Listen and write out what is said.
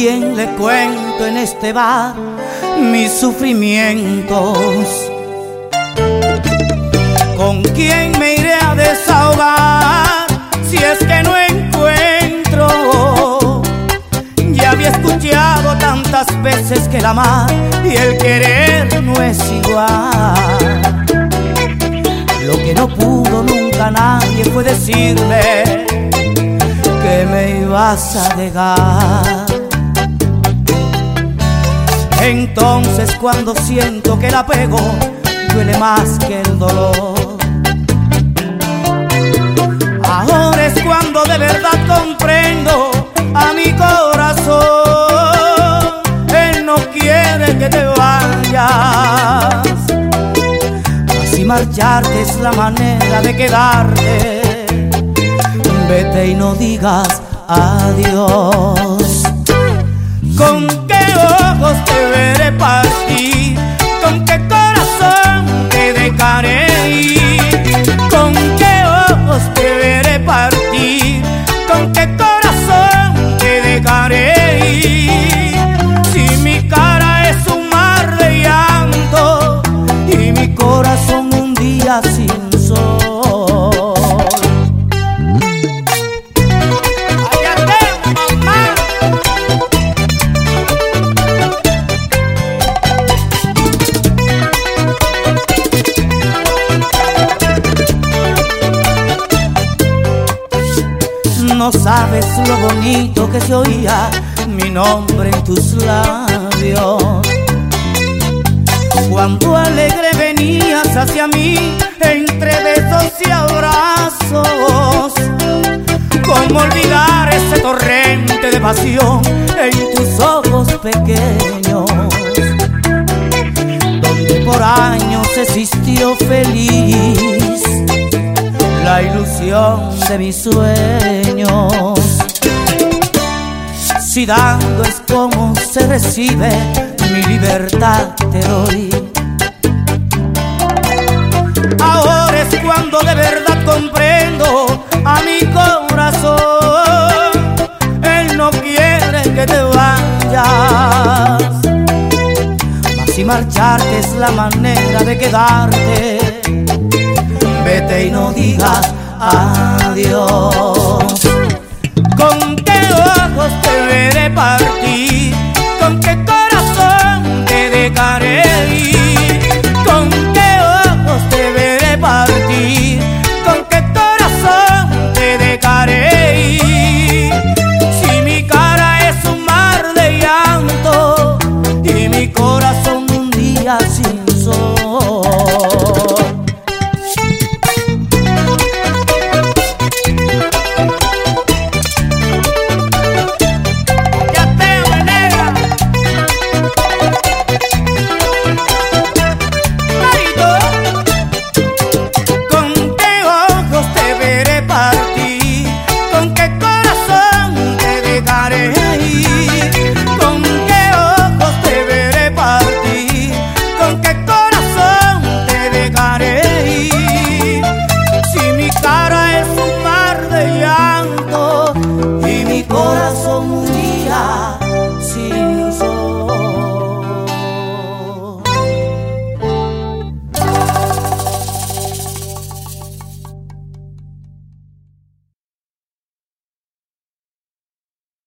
quién le cuento en este bar mis sufrimientos? ¿Con quién me iré a desahogar si es que no encuentro? Ya había escuchado tantas veces que el amar y el querer no es igual. Lo que no pudo nunca nadie fue decirme que me ibas a dejar. Entonces cuando siento que el apego duele más que el dolor, ahora es cuando de verdad comprendo a mi corazón. Él no quiere que te vayas, así marcharte es la manera de quedarte. Vete y no digas adiós. ¿Con qué ojos te veré partir? ¿Con qué corazón te dejaré ir? ¿Con qué ojos te veré partir? ¿Con qué corazón te dejaré ir? Si mi cara es un mar de llanto y mi corazón un día sin sol. No sabes lo bonito que se oía mi nombre en tus labios, cuando alegre venías hacia mí entre besos y abrazos. ¿Cómo olvidar ese torrente de pasión en tus ojos pequeños, donde por años existió feliz la ilusión de mis sueños? Si dando es como se recibe, mi libertad te doy. Ahora es cuando de verdad comprendo a mi corazón. Él no quiere que te vayas, mas si marcharte es la manera de quedarte. Vete y no digas adiós. ¿Con qué ojos te veré partir? ¿Con qué corazón te dejaré ir? ¿Con qué ojos te veré partir? ¿Con qué corazón te dejaré ir? Si mi cara es un mar de llanto y mi corazón un día sin sol. Y mi corazón un día